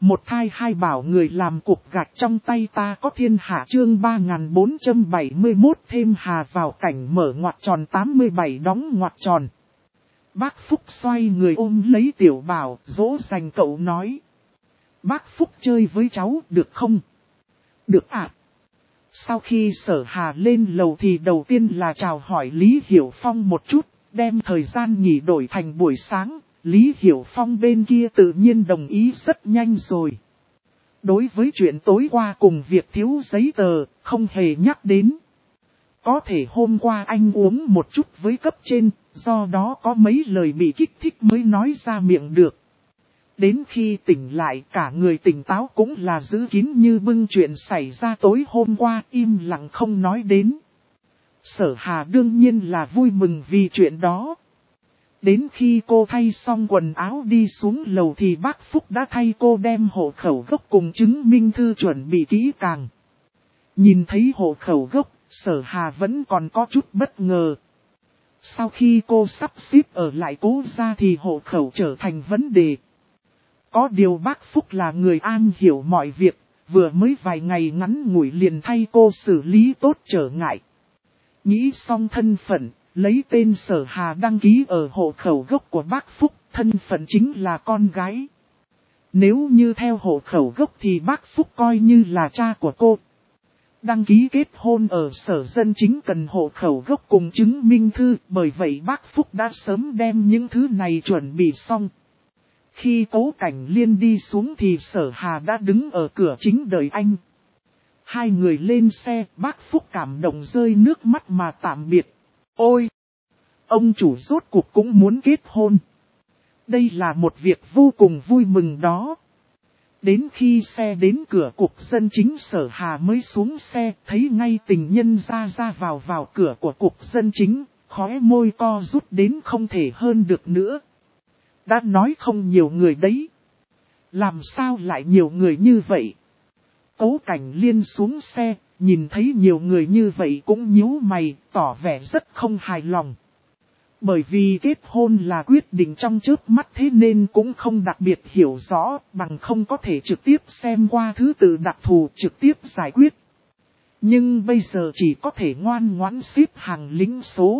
Một thai hai bảo người làm cục gạch trong tay ta có thiên hạ chương 3471 thêm hà vào cảnh mở ngoặc tròn 87 đóng ngoặc tròn. Bác Phúc xoay người ôm lấy tiểu bảo, dỗ dành cậu nói. Bác Phúc chơi với cháu được không? Được ạ. Sau khi Sở Hà lên lầu thì đầu tiên là chào hỏi Lý Hiểu Phong một chút, đem thời gian nghỉ đổi thành buổi sáng. Lý Hiểu Phong bên kia tự nhiên đồng ý rất nhanh rồi. Đối với chuyện tối qua cùng việc thiếu giấy tờ, không hề nhắc đến. Có thể hôm qua anh uống một chút với cấp trên, do đó có mấy lời bị kích thích mới nói ra miệng được. Đến khi tỉnh lại cả người tỉnh táo cũng là giữ kín như bưng chuyện xảy ra tối hôm qua im lặng không nói đến. Sở Hà đương nhiên là vui mừng vì chuyện đó. Đến khi cô thay xong quần áo đi xuống lầu thì bác Phúc đã thay cô đem hộ khẩu gốc cùng chứng minh thư chuẩn bị kỹ càng. Nhìn thấy hộ khẩu gốc, Sở Hà vẫn còn có chút bất ngờ. Sau khi cô sắp xếp ở lại Cố gia thì hộ khẩu trở thành vấn đề. Có điều bác Phúc là người am hiểu mọi việc, vừa mới vài ngày ngắn ngủi liền thay cô xử lý tốt trở ngại. Nghĩ xong thân phận, lấy tên Sở Hà đăng ký ở hộ khẩu gốc của bác Phúc, thân phận chính là con gái. Nếu như theo hộ khẩu gốc thì bác Phúc coi như là cha của cô. Đăng ký kết hôn ở Sở Dân Chính cần hộ khẩu gốc cùng chứng minh thư, bởi vậy bác Phúc đã sớm đem những thứ này chuẩn bị xong. Khi Cố Cảnh Liên đi xuống thì Sở Hà đã đứng ở cửa chính đợi anh. Hai người lên xe, bác Phúc cảm động rơi nước mắt mà tạm biệt. Ôi! Ông chủ rốt cuộc cũng muốn kết hôn. Đây là một việc vô cùng vui mừng đó. Đến khi xe đến cửa Cục Dân Chính Sở Hà mới xuống xe, thấy ngay tình nhân ra vào cửa của Cục Dân Chính, khóe môi co rút đến không thể hơn được nữa. Đã nói không nhiều người đấy. Làm sao lại nhiều người như vậy? Cố Cảnh Liên xuống xe, nhìn thấy nhiều người như vậy cũng nhíu mày, tỏ vẻ rất không hài lòng. Bởi vì kết hôn là quyết định trong chớp mắt thế nên cũng không đặc biệt hiểu rõ, bằng không có thể trực tiếp xem qua thứ tự đặc thù trực tiếp giải quyết. Nhưng bây giờ chỉ có thể ngoan ngoãn xếp hàng lính số.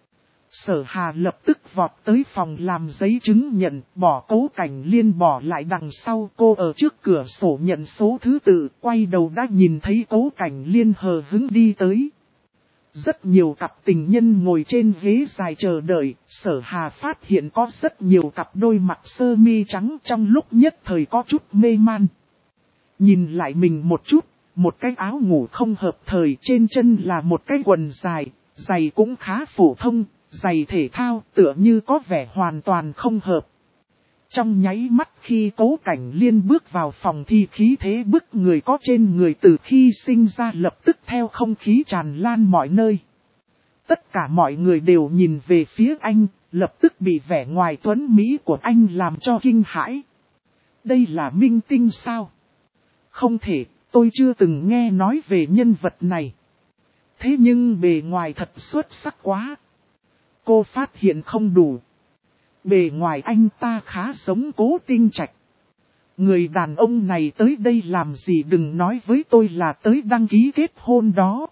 Sở Hà lập tức vọt tới phòng làm giấy chứng nhận, bỏ Cố Cảnh Liên bỏ lại đằng sau. Cô ở trước cửa sổ nhận số thứ tự, quay đầu đã nhìn thấy Cố Cảnh Liên hờ hứng đi tới. Rất nhiều cặp tình nhân ngồi trên ghế dài chờ đợi, Sở Hà phát hiện có rất nhiều cặp đôi mặc sơ mi trắng trong lúc nhất thời có chút mê man. Nhìn lại mình một chút, một cái áo ngủ không hợp thời, trên chân là một cái quần dài, giày cũng khá phổ thông. Giày thể thao tựa như có vẻ hoàn toàn không hợp. Trong nháy mắt khi Cố Cảnh Liên bước vào phòng thì khí thế bức người có trên người từ khi sinh ra lập tức theo không khí tràn lan mọi nơi. Tất cả mọi người đều nhìn về phía anh, lập tức bị vẻ ngoài tuấn Mỹ của anh làm cho kinh hãi. Đây là minh tinh sao? Không thể, tôi chưa từng nghe nói về nhân vật này. Thế nhưng bề ngoài thật xuất sắc quá. Cô phát hiện không đủ. Bề ngoài anh ta khá giống Cố Tinh Trạch. Người đàn ông này tới đây làm gì đừng nói với tôi là tới đăng ký kết hôn đó.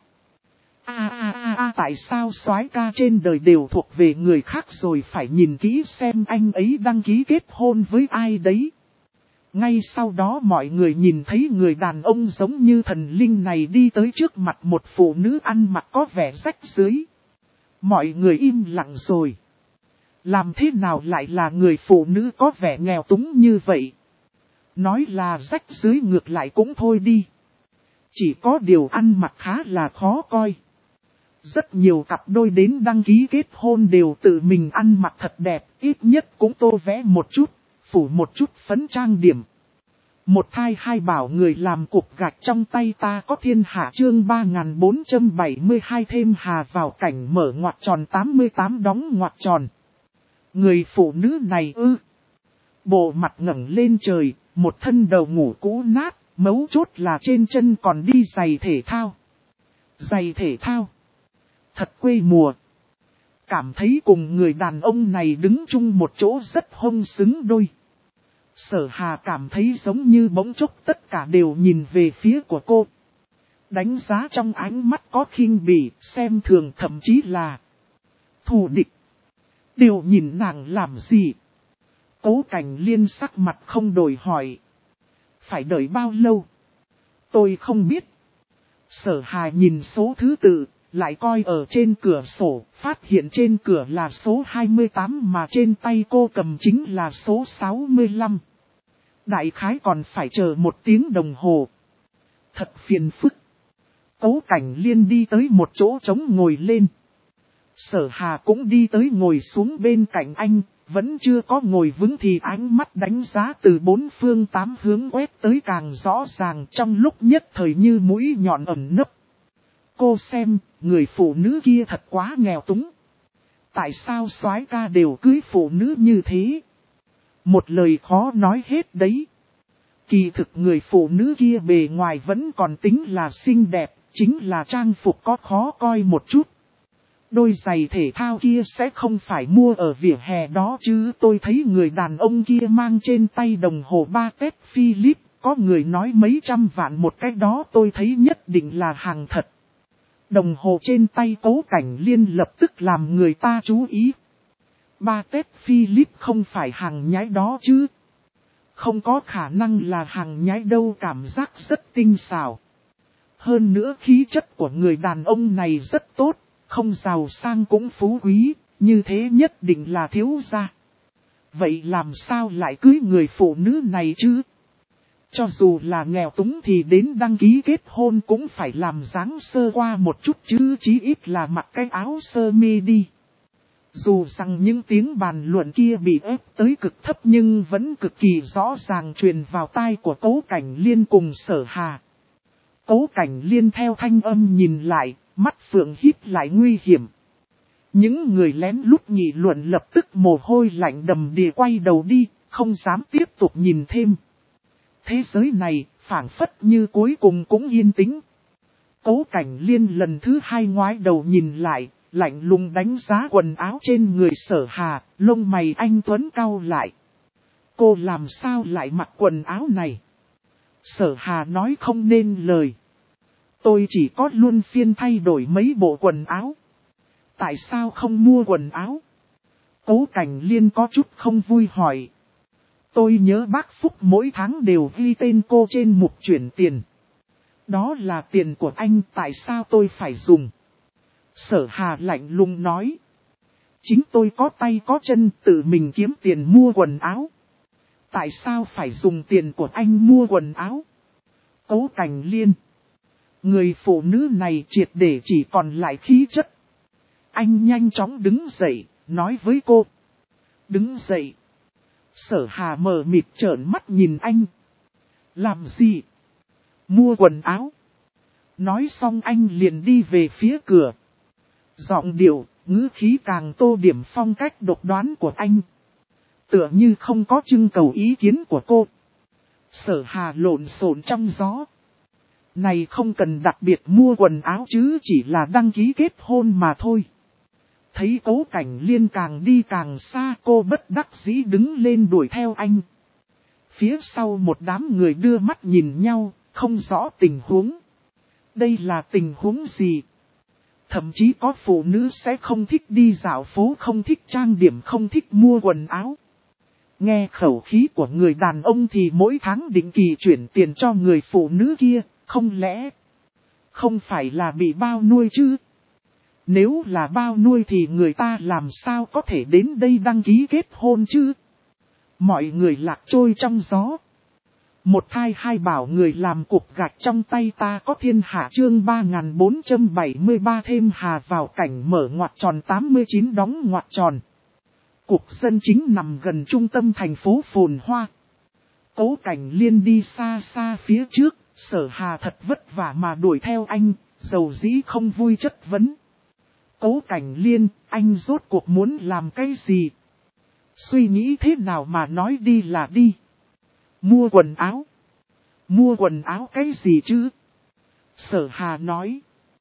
Tại sao soái ca trên đời đều thuộc về người khác rồi phải nhìn kỹ xem anh ấy đăng ký kết hôn với ai đấy. Ngay sau đó mọi người nhìn thấy người đàn ông giống như thần linh này đi tới trước mặt một phụ nữ ăn mặc có vẻ rách rưới. Mọi người im lặng rồi. Làm thế nào lại là người phụ nữ có vẻ nghèo túng như vậy? Nói là rách rưới ngược lại cũng thôi đi. Chỉ có điều ăn mặc khá là khó coi. Rất nhiều cặp đôi đến đăng ký kết hôn đều tự mình ăn mặc thật đẹp, ít nhất cũng tô vẽ một chút, phủ một chút phấn trang điểm. Một thai hai bảo người làm cục gạch trong tay ta có thiên hạ chương 3472 thêm hà vào cảnh mở ngoặc tròn 88 đóng ngoặc tròn. Người phụ nữ này bộ mặt ngẩng lên trời, một thân đầu ngủ cũ nát, mấu chốt là trên chân còn đi giày thể thao. Giày thể thao. Thật quê mùa. Cảm thấy cùng người đàn ông này đứng chung một chỗ rất hông xứng đôi. Sở Hà cảm thấy giống như bỗng chốc tất cả đều nhìn về phía của cô. Đánh giá trong ánh mắt có khinh bỉ, xem thường thậm chí là thù địch. Đều nhìn nàng làm gì? Cố Cảnh Liên sắc mặt không đổi hỏi. Phải đợi bao lâu? Tôi không biết. Sở Hà nhìn số thứ tự, lại coi ở trên cửa sổ, phát hiện trên cửa là số 28 mà trên tay cô cầm chính là số 65. Đại khái còn phải chờ 1 tiếng đồng hồ. Thật phiền phức. Cố Cảnh Liên đi tới một chỗ trống ngồi lên. Sở Hà cũng đi tới ngồi xuống bên cạnh anh, vẫn chưa có ngồi vững thì ánh mắt đánh giá từ 4 phương 8 hướng quét tới càng rõ ràng, trong lúc nhất thời như mũi nhọn ẩn nấp. Cô xem, người phụ nữ kia thật quá nghèo túng. Tại sao soái ca đều cưới phụ nữ như thế? Một lời khó nói hết đấy. Kỳ thực người phụ nữ kia bề ngoài vẫn còn tính là xinh đẹp, chính là trang phục có khó coi một chút. Đôi giày thể thao kia sẽ không phải mua ở vỉa hè đó chứ. Tôi thấy người đàn ông kia mang trên tay đồng hồ Patek Philippe, có người nói mấy trăm vạn một cái đó, tôi thấy nhất định là hàng thật. Đồng hồ trên tay Cố Cảnh Liên lập tức làm người ta chú ý. Patek Philippe không phải hàng nhái đó chứ. Không có khả năng là hàng nhái đâu, cảm giác rất tinh xảo. Hơn nữa khí chất của người đàn ông này rất tốt, không giàu sang cũng phú quý, như thế nhất định là thiếu gia. Vậy làm sao lại cưới người phụ nữ này chứ? Cho dù là nghèo túng thì đến đăng ký kết hôn cũng phải làm dáng sơ qua một chút chứ, chí ít là mặc cái áo sơ mi đi. Dù rằng những tiếng bàn luận kia bị ép tới cực thấp nhưng vẫn cực kỳ rõ ràng truyền vào tai của Cố Cảnh Liên cùng Sở Hà. Cố Cảnh Liên theo thanh âm nhìn lại, mắt phượng híp lại nguy hiểm. Những người lén lút nghị luận lập tức mồ hôi lạnh đầm đìa quay đầu đi, không dám tiếp tục nhìn thêm. Thế giới này, phảng phất như cuối cùng cũng yên tĩnh. Cố Cảnh Liên lần thứ 2 ngoái đầu nhìn lại, lạnh lùng đánh giá quần áo trên người Sở Hà, lông mày anh tuấn cau lại. Cô làm sao lại mặc quần áo này? Sở Hà nói không nên lời. Tôi chỉ có luân phiên thay đổi mấy bộ quần áo. Tại sao không mua quần áo? Cố Cảnh Liên có chút không vui hỏi. Tôi nhớ bác Phúc mỗi tháng đều ghi tên cô trên mục chuyển tiền. Đó là tiền của anh, tại sao tôi phải dùng? Sở Hà lạnh lùng nói. Chính tôi có tay có chân tự mình kiếm tiền mua quần áo. Tại sao phải dùng tiền của anh mua quần áo? Cố Cảnh Liên. Người phụ nữ này triệt để chỉ còn lại khí chất. Anh nhanh chóng đứng dậy, nói với cô. Đứng dậy. Sở Hà mờ mịt trợn mắt nhìn anh. Làm gì? Mua quần áo. Nói xong anh liền đi về phía cửa. Giọng điệu, ngữ khí càng tô điểm phong cách độc đoán của anh. Tựa như không có trưng cầu ý kiến của cô. Sở Hà lộn xộn trong gió. Này không cần đặc biệt mua quần áo chứ, chỉ là đăng ký kết hôn mà thôi. Thấy Cố Cảnh Liên càng đi càng xa, cô bất đắc dĩ đứng lên đuổi theo anh. Phía sau một đám người đưa mắt nhìn nhau, không rõ tình huống. Đây là tình huống gì? Thậm chí có phụ nữ sẽ không thích đi dạo phố, không thích trang điểm, không thích mua quần áo. Nghe khẩu khí của người đàn ông thì mỗi tháng định kỳ chuyển tiền cho người phụ nữ kia, không lẽ không phải là bị bao nuôi chứ? Nếu là bao nuôi thì người ta làm sao có thể đến đây đăng ký kết hôn chứ? Mọi người lạc trôi trong gió. Một thai hai bảo người làm cục gạch trong tay ta có thiên hạ, chương 3473 thêm hà vào cảnh mở ngoặc tròn 89 đóng ngoặc tròn. Cục dân chính nằm gần trung tâm thành phố phồn hoa. Cố Cảnh Liên đi xa xa phía trước, Sở Hà thật vất vả mà đuổi theo anh, dầu dĩ không vui chất vấn. Cố Cảnh Liên, anh rốt cuộc muốn làm cái gì? Suy nghĩ thế nào mà nói đi là đi? Mua quần áo. Mua quần áo cái gì chứ? Sở Hà nói.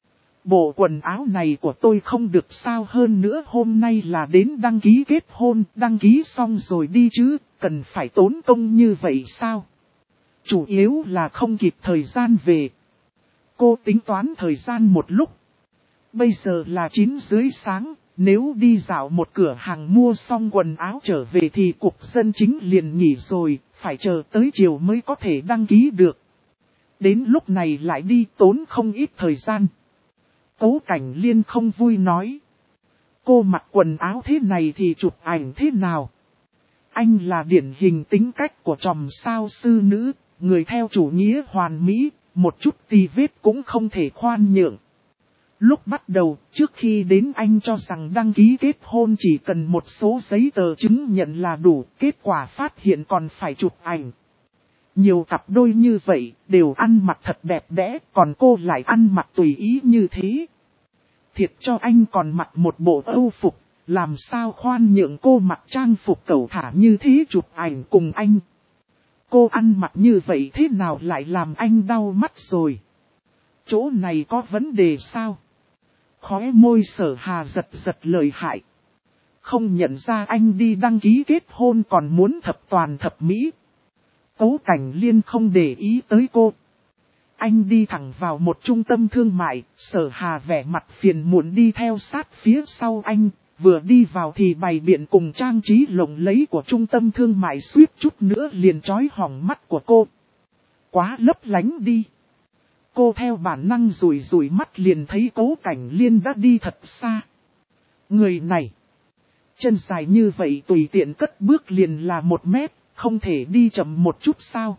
Bộ quần áo này của tôi không được sao, hơn nữa hôm nay là đến đăng ký kết hôn, đăng ký xong rồi đi chứ, cần phải tốn công như vậy sao? Chủ yếu là không kịp thời gian về. Cô tính toán thời gian một lúc. Bây giờ là 9 rưỡi sáng, nếu đi dạo một cửa hàng mua xong quần áo trở về thì cục dân chính liền nghỉ rồi, phải chờ tới chiều mới có thể đăng ký được. Đến lúc này lại đi tốn không ít thời gian. Cố Cảnh Liên không vui nói. Cô mặc quần áo thế này thì chụp ảnh thế nào? Anh là điển hình tính cách của trùm sao sư nữ, người theo chủ nghĩa hoàn mỹ, một chút tì vết cũng không thể khoan nhượng. Lúc bắt đầu, trước khi đến anh cho rằng đăng ký kết hôn chỉ cần một số giấy tờ chứng nhận là đủ, kết quả phát hiện còn phải chụp ảnh. Nhiều cặp đôi như vậy, đều ăn mặc thật đẹp đẽ, còn cô lại ăn mặc tùy ý như thế. Thiệt cho anh còn mặc một bộ âu phục, làm sao khoan nhượng cô mặc trang phục cẩu thả như thế chụp ảnh cùng anh. Cô ăn mặc như vậy thế nào lại làm anh đau mắt rồi? Chỗ này có vấn đề sao? Khóe môi Sở Hà giật giật lợi hại. Không nhận ra anh đi đăng ký kết hôn còn muốn thập toàn thập mỹ. Cố Cảnh Liên không để ý tới cô. Anh đi thẳng vào một trung tâm thương mại, Sở Hà vẻ mặt phiền muộn đi theo sát phía sau anh, vừa đi vào thì bày biện cùng trang trí lộng lẫy của trung tâm thương mại suýt chút nữa liền chói hỏng mắt của cô. Quá lấp lánh đi. Cô theo bản năng rủi rủi mắt liền thấy Cố Cảnh Liên đã đi thật xa. Người này, chân dài như vậy tùy tiện cất bước liền là 1 mét, không thể đi chậm một chút sao?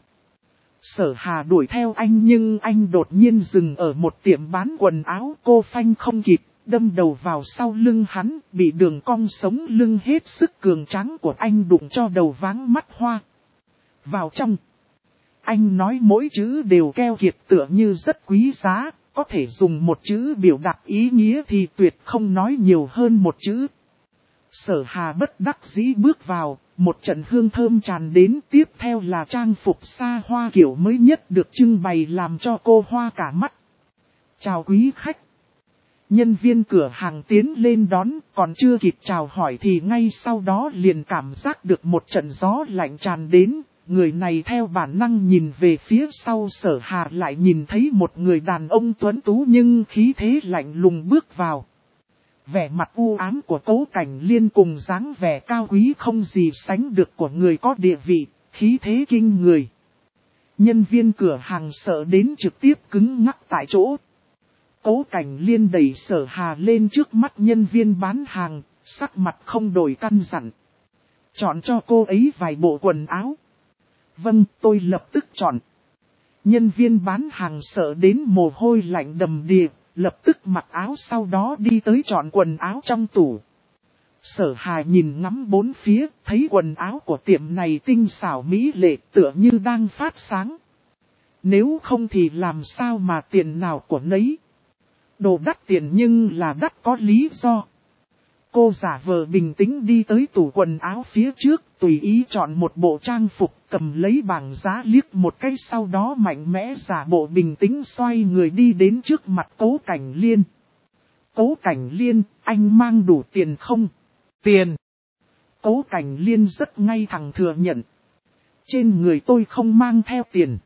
Sở Hà đuổi theo anh nhưng anh đột nhiên dừng ở một tiệm bán quần áo, cô phanh không kịp, đâm đầu vào sau lưng hắn, bị đường cong sống lưng hết sức cường tráng của anh đụng cho đầu váng mắt hoa. Vào trong. Anh nói mỗi chữ đều keo kiệt tựa như rất quý giá, có thể dùng một chữ biểu đạt ý nghĩa thì tuyệt không nói nhiều hơn một chữ. Sở Hà bất đắc dĩ bước vào, một trận hương thơm tràn đến, tiếp theo là trang phục xa hoa kiểu mới nhất được trưng bày làm cho cô hoa cả mắt. Chào quý khách. Nhân viên cửa hàng tiến lên đón, còn chưa kịp chào hỏi thì ngay sau đó liền cảm giác được một trận gió lạnh tràn đến. Người này theo bản năng nhìn về phía sau Sở Hà lại nhìn thấy một người đàn ông tuấn tú nhưng khí thế lạnh lùng bước vào. Vẻ mặt u ám của Cố Cảnh Liên cùng dáng vẻ cao quý không gì sánh được của người có địa vị, khí thế kinh người. Nhân viên cửa hàng sợ đến trực tiếp cứng ngắc tại chỗ. Cố Cảnh Liên đẩy Sở Hà lên trước mắt nhân viên bán hàng, sắc mặt không đổi căn dặn. Chọn cho cô ấy vài bộ quần áo. Vâng, tôi lập tức chọn. Nhân viên bán hàng sợ đến mồ hôi lạnh đầm đìa, lập tức mặc áo sau đó đi tới chọn quần áo trong tủ. Sở Hà nhìn ngắm bốn phía, thấy quần áo của tiệm này tinh xảo mỹ lệ tựa như đang phát sáng. Nếu không thì làm sao mà tiền nào của nấy. Đồ đắt tiền nhưng là đắt có lý do. Cô giả vờ bình tĩnh đi tới tủ quần áo phía trước, tùy ý chọn một bộ trang phục, cầm lấy bảng giá liếc một cái sau đó mạnh mẽ giả bộ bình tĩnh xoay người đi đến trước mặt Cố Cảnh Liên. Cố Cảnh Liên, anh mang đủ tiền không? Tiền. Cố Cảnh Liên rất ngay thẳng thừa nhận. Trên người tôi không mang theo tiền.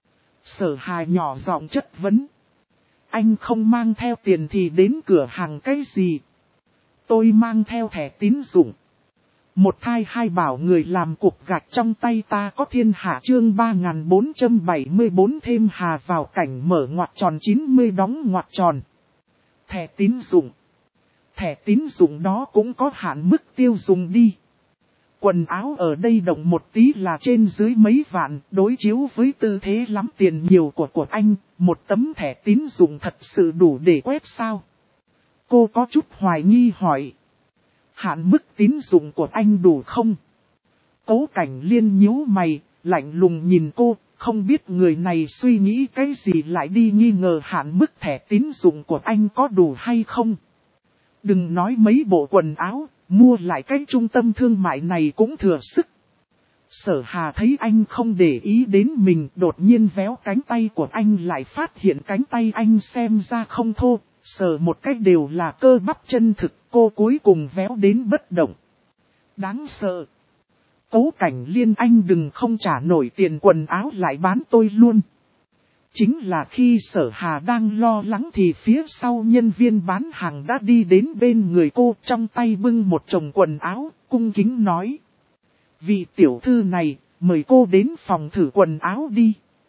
Sở Hà nhỏ giọng chất vấn. Anh không mang theo tiền thì đến cửa hàng cái gì? Tôi mang theo thẻ tín dụng. Một thai hai bảo người làm cục gạch trong tay ta có thiên hạ chương 3474 thêm hà vào cảnh mở ngoặc tròn 90 đóng ngoặc tròn. Thẻ tín dụng. Thẻ tín dụng đó cũng có hạn mức tiêu dùng đi. Quần áo ở đây động một tí là trên dưới mấy vạn, đối chiếu với tư thế lắm tiền nhiều của anh, một tấm thẻ tín dụng thật sự đủ để quét sao? Cô có chút hoài nghi hỏi. Hạn mức tín dụng của anh đủ không? Cố Cảnh Liên nhíu mày, lạnh lùng nhìn cô, không biết người này suy nghĩ cái gì lại đi nghi ngờ hạn mức thẻ tín dụng của anh có đủ hay không. Đừng nói mấy bộ quần áo, mua lại cái trung tâm thương mại này cũng thừa sức. Sở Hà thấy anh không để ý đến mình, đột nhiên véo cánh tay của anh lại phát hiện cánh tay anh xem ra không thô, Sờ một cách đều là cơ bắp chân thực, cô cuối cùng véo đến bất động. Đáng sợ. Cố Cảnh Liên, anh đừng không trả nổi tiền quần áo lại bán tôi luôn. Chính là khi Sở Hà đang lo lắng thì phía sau nhân viên bán hàng đã đi đến bên người cô, trong tay bưng một chồng quần áo, cung kính nói. Vị tiểu thư này, mời cô đến phòng thử quần áo đi.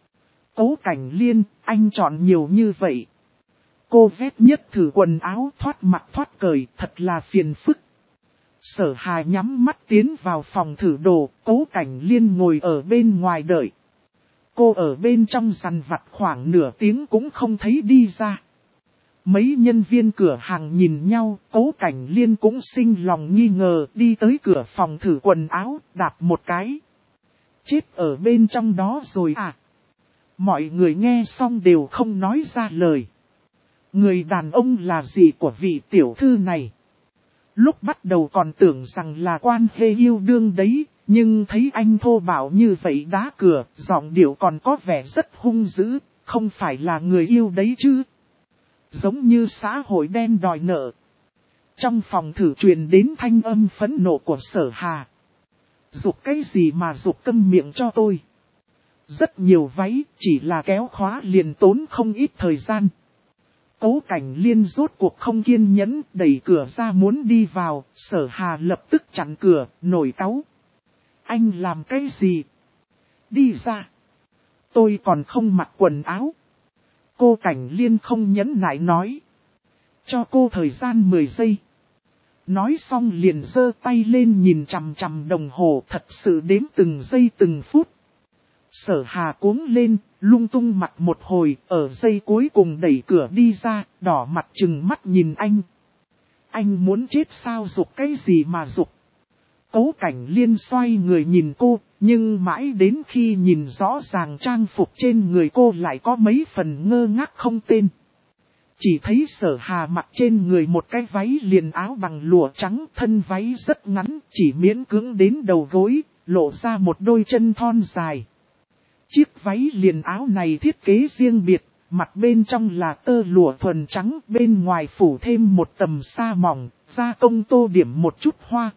Cố Cảnh Liên, anh chọn nhiều như vậy. Cô ghét nhất thử quần áo thoát mặc thoát cởi, thật là phiền phức. Sở Hà nhắm mắt tiến vào phòng thử đồ, Cố Cảnh Liên ngồi ở bên ngoài đợi. Cô ở bên trong dằn vặt khoảng nửa tiếng cũng không thấy đi ra. Mấy nhân viên cửa hàng nhìn nhau, Cố Cảnh Liên cũng sinh lòng nghi ngờ, đi tới cửa phòng thử quần áo, đạp một cái. Chết ở bên trong đó rồi à? Mọi người nghe xong đều không nói ra lời. Người đàn ông là gì của vị tiểu thư này? Lúc bắt đầu còn tưởng rằng là quan hệ yêu đương đấy, nhưng thấy anh thô bạo như vậy đá cửa, giọng điệu còn có vẻ rất hung dữ, không phải là người yêu đấy chứ. Giống như xã hội đen đòi nợ. Trong phòng thử truyền đến thanh âm phẫn nộ của Sở Hà. Giục cái gì mà giục câm miệng cho tôi? Rất nhiều váy, chỉ là kéo khóa liền tốn không ít thời gian. Cố Cảnh Liên rốt cuộc không kiên nhẫn, đẩy cửa ra muốn đi vào, Sở Hà lập tức chặn cửa, nổi cáu. Anh làm cái gì? Đi ra. Tôi còn không mặc quần áo. Cố Cảnh Liên không nhẫn nại nói. Cho cô thời gian 10 giây. Nói xong liền giơ tay lên nhìn chằm chằm đồng hồ, thật sự đếm từng giây từng phút. Sở Hà cuống lên, lung tung mặt một hồi, ở giây cuối cùng đẩy cửa đi ra, đỏ mặt trừng mắt nhìn anh. Anh muốn chết sao, giục cái gì mà giục? Cố Cảnh Liên xoay người nhìn cô, nhưng mãi đến khi nhìn rõ ràng trang phục trên người cô lại có mấy phần ngơ ngác không tên. Chỉ thấy Sở Hà mặc trên người một cái váy liền áo bằng lụa trắng, thân váy rất ngắn, chỉ miễn cưỡng đến đầu gối, lộ ra một đôi chân thon dài. Chiếc váy liền áo này thiết kế riêng biệt, mặt bên trong là tơ lụa thuần trắng, bên ngoài phủ thêm một tầm sa mỏng, gia công tô điểm một chút hoa.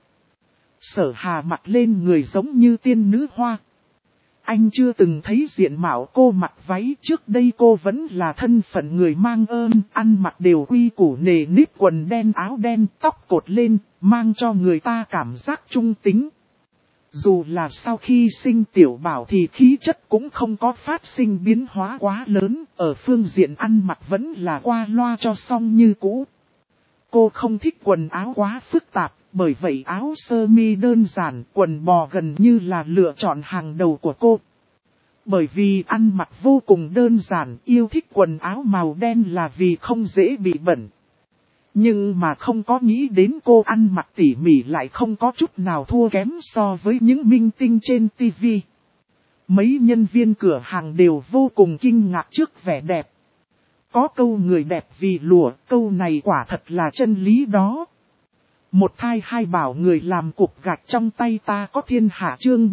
Sở Hà mặc lên người giống như tiên nữ hoa. Anh chưa từng thấy diện mạo cô mặc váy, trước đây cô vẫn là thân phận người mang ơn, ăn mặc đều quy củ nề nếp, quần đen áo đen, tóc cột lên, mang cho người ta cảm giác trung tính. Dù là sau khi sinh tiểu bảo thì khí chất cũng không có phát sinh biến hóa quá lớn, ở phương diện ăn mặc vẫn là qua loa cho xong như cũ. Cô không thích quần áo quá phức tạp, bởi vậy áo sơ mi đơn giản, quần bò gần như là lựa chọn hàng đầu của cô. Bởi vì ăn mặc vô cùng đơn giản, yêu thích quần áo màu đen là vì không dễ bị bẩn. Nhưng mà không có nghĩ đến cô ăn mặc tỉ mỉ lại không có chút nào thua kém so với những minh tinh trên TV. Mấy nhân viên cửa hàng đều vô cùng kinh ngạc trước vẻ đẹp. Có câu người đẹp vì lụa, câu này quả thật là chân lý đó. Một thai hai bảo người làm cục gạch trong tay ta có thiên hạ, chương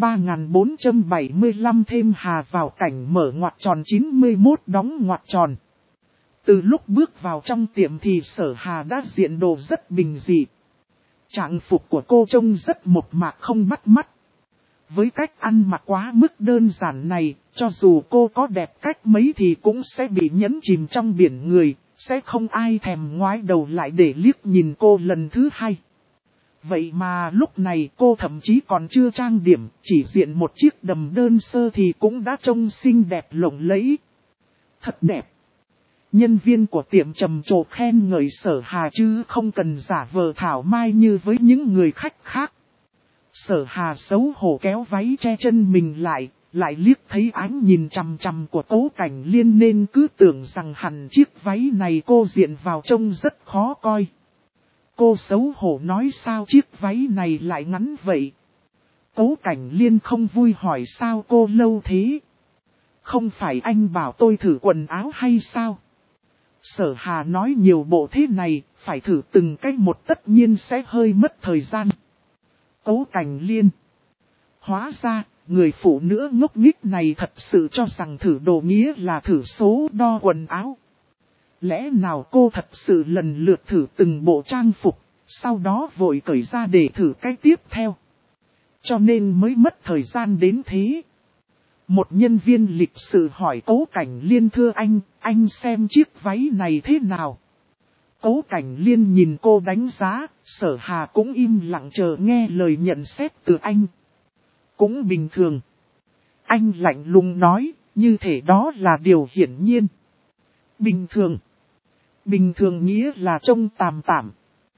3475 thêm hà vào cảnh mở ngoặc tròn 91 đóng ngoặc tròn. Từ lúc bước vào trong tiệm thì Sở Hà đã diện đồ rất bình dị. Trạng phục của cô trông rất một mạc không bắt mắt. Với cách ăn mặc quá mức đơn giản này, cho dù cô có đẹp cách mấy thì cũng sẽ bị nhấn chìm trong biển người, sẽ không ai thèm ngoái đầu lại để liếc nhìn cô lần thứ hai. Vậy mà lúc này cô thậm chí còn chưa trang điểm, chỉ diện một chiếc đầm đơn sơ thì cũng đã trông xinh đẹp lộng lẫy. Thật đẹp. Nhân viên của tiệm trầm trồ khen ngợi Sở Hà chứ không cần giả vờ thảo mai như với những người khách khác. Sở Hà xấu hổ kéo váy che chân mình lại liếc thấy ánh nhìn chằm chằm của Cố Cảnh Liên nên cứ tưởng rằng hẳn chiếc váy này cô diện vào trông rất khó coi. Cô xấu hổ nói sao chiếc váy này lại ngắn vậy? Cố Cảnh Liên không vui hỏi sao cô lâu thế? Không phải anh bảo tôi thử quần áo hay sao? Sở Hà nói nhiều bộ thế này, phải thử từng cái một tất nhiên sẽ hơi mất thời gian. Cố Cảnh Liên. Hóa ra, người phụ nữ ngốc nghếch này thật sự cho rằng thử đồ nghĩa là thử số đo quần áo. Lẽ nào cô thật sự lần lượt thử từng bộ trang phục, sau đó vội cởi ra để thử cái tiếp theo. Cho nên mới mất thời gian đến thế. Một nhân viên lịch sự hỏi Cố Cảnh Liên, thưa anh xem chiếc váy này thế nào? Cố Cảnh Liên nhìn cô đánh giá, Sở Hà cũng im lặng chờ nghe lời nhận xét từ anh. Cũng bình thường. Anh lạnh lùng nói, như thể đó là điều hiển nhiên. Bình thường. Bình thường nghĩa là trông tạm tạm.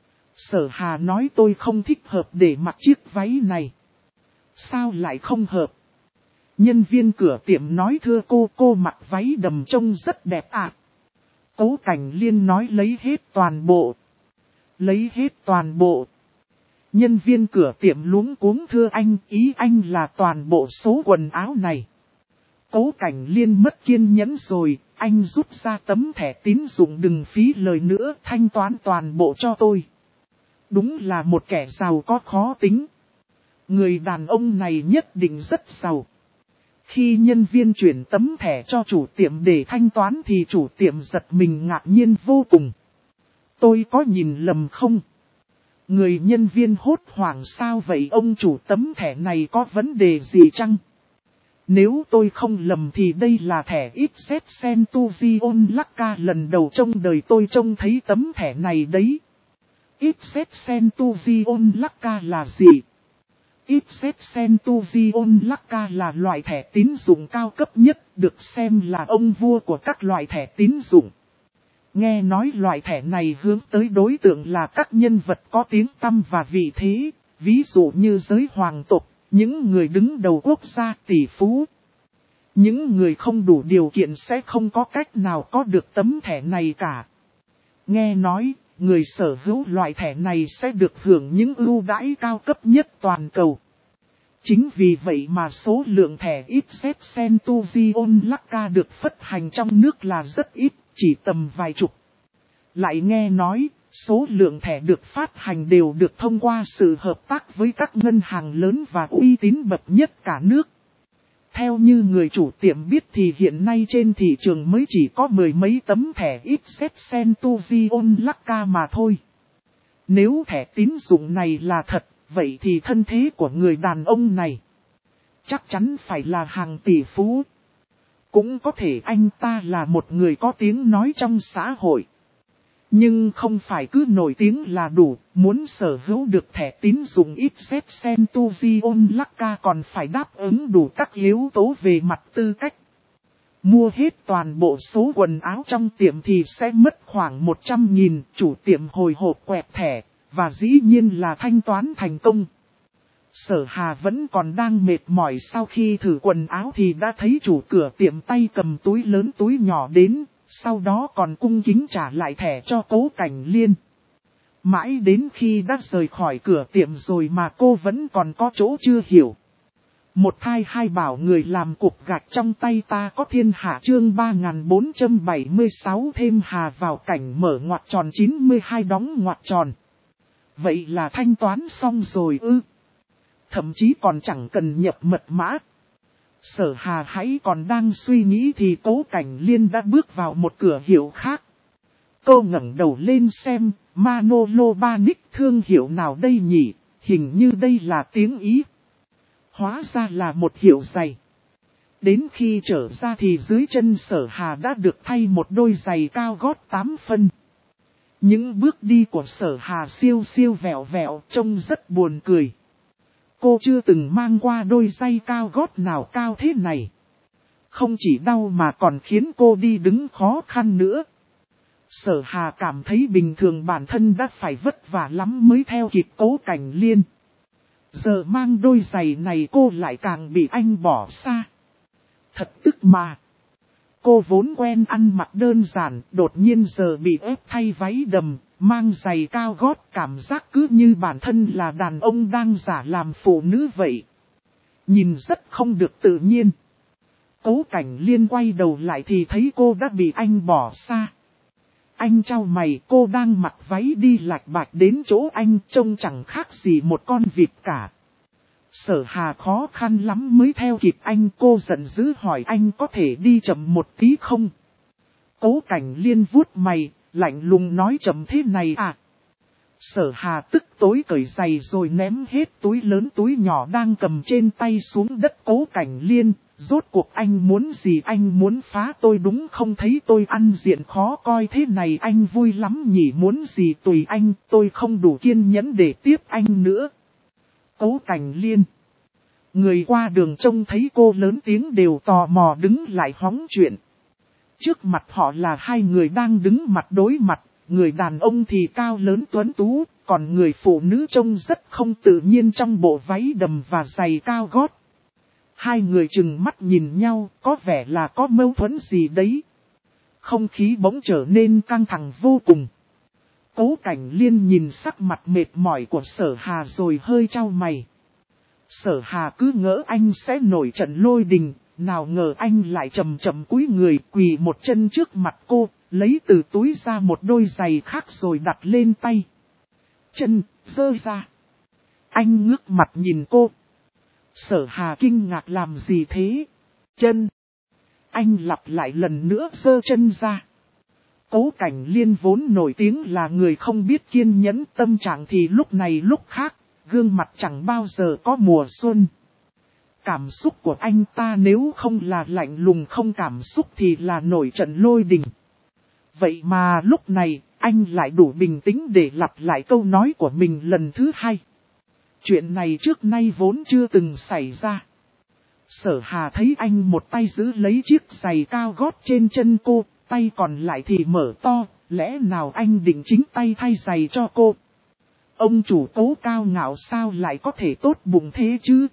Sở Hà nói tôi không thích hợp để mặc chiếc váy này. Sao lại không hợp? Nhân viên cửa tiệm nói, thưa cô mặc váy đầm trông rất đẹp ạ. Cố Cảnh Liên nói, lấy hết toàn bộ. Lấy hết toàn bộ. Nhân viên cửa tiệm luống cuống, thưa anh, ý anh là toàn bộ số quần áo này. Cố Cảnh Liên mất kiên nhẫn rồi, anh rút ra tấm thẻ tín dụng, đừng phí lời nữa, thanh toán toàn bộ cho tôi. Đúng là một kẻ giàu có khó tính. Người đàn ông này nhất định rất giàu. Khi nhân viên chuyển tấm thẻ cho chủ tiệm để thanh toán thì chủ tiệm giật mình ngạc nhiên vô cùng. Tôi có nhìn lầm không? Người nhân viên hốt hoảng, sao vậy ông chủ, tấm thẻ này có vấn đề gì chăng? Nếu tôi không lầm thì đây là thẻ XZ Centurion Lacca, lần đầu trong đời tôi trông thấy tấm thẻ này đấy. XZ Centurion Lacca là gì? XZ Centurion Lacca là loại thẻ tín dụng cao cấp nhất, được xem là ông vua của các loại thẻ tín dụng. Nghe nói loại thẻ này hướng tới đối tượng là các nhân vật có tiếng tăm và vị thế, ví dụ như giới hoàng tộc, những người đứng đầu quốc gia, tỷ phú. Những người không đủ điều kiện sẽ không có cách nào có được tấm thẻ này cả. Nghe nói, người sở hữu loại thẻ này sẽ được hưởng những ưu đãi cao cấp nhất toàn cầu. Chính vì vậy mà số lượng thẻ XZ Centurion Lacca được phát hành trong nước là rất ít, chỉ tầm vài chục. Lại nghe nói, số lượng thẻ được phát hành đều được thông qua sự hợp tác với các ngân hàng lớn và uy tín bậc nhất cả nước. Theo như người chủ tiệm biết thì hiện nay trên thị trường mới chỉ có mười mấy tấm thẻ XZ Centurion Lacca mà thôi. Nếu thẻ tín dụng này là thật, vậy thì thân thế của người đàn ông này chắc chắn phải là hàng tỷ phú. Cũng có thể anh ta là một người có tiếng nói trong xã hội. Nhưng không phải cứ nổi tiếng là đủ, muốn sở hữu được thẻ tín dụng XZ Centurion Lacca còn phải đáp ứng đủ các yếu tố về mặt tư cách. Mua hết toàn bộ số quần áo trong tiệm thì sẽ mất khoảng 100.000, chủ tiệm hồi hộp quẹt thẻ, và dĩ nhiên là thanh toán thành công. Sở Hà vẫn còn đang mệt mỏi sau khi thử quần áo thì đã thấy chủ cửa tiệm tay cầm túi lớn túi nhỏ đến, sau đó còn cung kính trả lại thẻ cho Cố Cảnh Liên. Mãi đến khi đã rời khỏi cửa tiệm rồi mà cô vẫn còn có chỗ chưa hiểu. Một thai hai bảo người làm cục gạch trong tay ta có thiên hạ, chương 3476 thêm hà vào cảnh mở ngoặc tròn 92 đóng ngoặc tròn. Vậy là thanh toán xong rồi ư? Thậm chí còn chẳng cần nhập mật mã. Sở Hà hãy còn đang suy nghĩ thì Cố Cảnh Liên đã bước vào một cửa hiệu khác. Cô ngẩng đầu lên xem, Manolo Blahnik, thương hiệu nào đây nhỉ? Hình như đây là tiếng Ý. Hóa ra là một hiệu giày. Đến khi trở ra thì dưới chân Sở Hà đã được thay một đôi giày cao gót 8 phân. Những bước đi của Sở Hà siêu siêu vẹo vẹo trông rất buồn cười. Cô chưa từng mang qua đôi giày cao gót nào cao thế này. Không chỉ đau mà còn khiến cô đi đứng khó khăn nữa. Sở Hà cảm thấy bình thường bản thân đã phải vất vả lắm mới theo kịp Cố Cảnh Liên. Giờ mang đôi giày này cô lại càng bị anh bỏ xa. Thật tức mà. Cô vốn quen ăn mặc đơn giản, đột nhiên giờ bị ép thay váy đầm, mang giày cao gót, cảm giác cứ như bản thân là đàn ông đang giả làm phụ nữ vậy. Nhìn rất không được tự nhiên. Cố Cảnh Liên quay đầu lại thì thấy cô đã bị anh bỏ xa. Anh chau mày, cô đang mặc váy đi lạch bạch đến chỗ anh, trông chẳng khác gì một con vịt cả. Sở Hà khó khăn lắm mới theo kịp anh, cô giận dữ hỏi anh có thể đi chậm một tí không? Cố Cảnh Liên vuốt mày, lạnh lùng nói chậm thế này à. Sở Hà tức tối cởi giày rồi ném hết túi lớn túi nhỏ đang cầm trên tay xuống đất. Cố Cảnh Liên, rốt cuộc anh muốn gì, anh muốn phá tôi đúng không, thấy tôi ăn diện khó coi thế này anh vui lắm nhỉ, muốn gì tùy anh, tôi không đủ kiên nhẫn để tiếp anh nữa. Cố Cảnh Liên. Người qua đường trông thấy cô lớn tiếng đều tò mò đứng lại hóng chuyện. Trước mặt họ là hai người đang đứng mặt đối mặt, người đàn ông thì cao lớn tuấn tú, còn người phụ nữ trông rất không tự nhiên trong bộ váy đầm và giày cao gót. Hai người chừng mắt nhìn nhau, có vẻ là có mâu thuẫn gì đấy. Không khí bỗng trở nên căng thẳng vô cùng. Cố Cảnh Liên nhìn sắc mặt mệt mỏi của Sở Hà rồi hơi chau mày. Sở Hà cứ ngỡ anh sẽ nổi trận lôi đình, nào ngờ anh lại chậm chậm cúi người quỳ một chân trước mặt cô, lấy từ túi ra một đôi giày khác rồi đặt lên tay. Chân, giơ ra. Anh ngước mặt nhìn cô. Sở Hà kinh ngạc làm gì thế? Chân. Anh lặp lại lần nữa giơ chân ra. Cố Cảnh Liên vốn nổi tiếng là người không biết kiên nhẫn, tâm trạng thì lúc này lúc khác, gương mặt chẳng bao giờ có mùa xuân. Cảm xúc của anh ta nếu không là lạnh lùng không cảm xúc thì là nổi trận lôi đình. Vậy mà lúc này, anh lại đủ bình tĩnh để lặp lại câu nói của mình lần thứ hai. Chuyện này trước nay vốn chưa từng xảy ra. Sở Hà thấy anh một tay giữ lấy chiếc giày cao gót trên chân cô, tay còn lại thì mở to, lẽ nào anh định chính tay thay giày cho cô? Ông chủ Cố cao ngạo sao lại có thể tốt bụng thế chứ?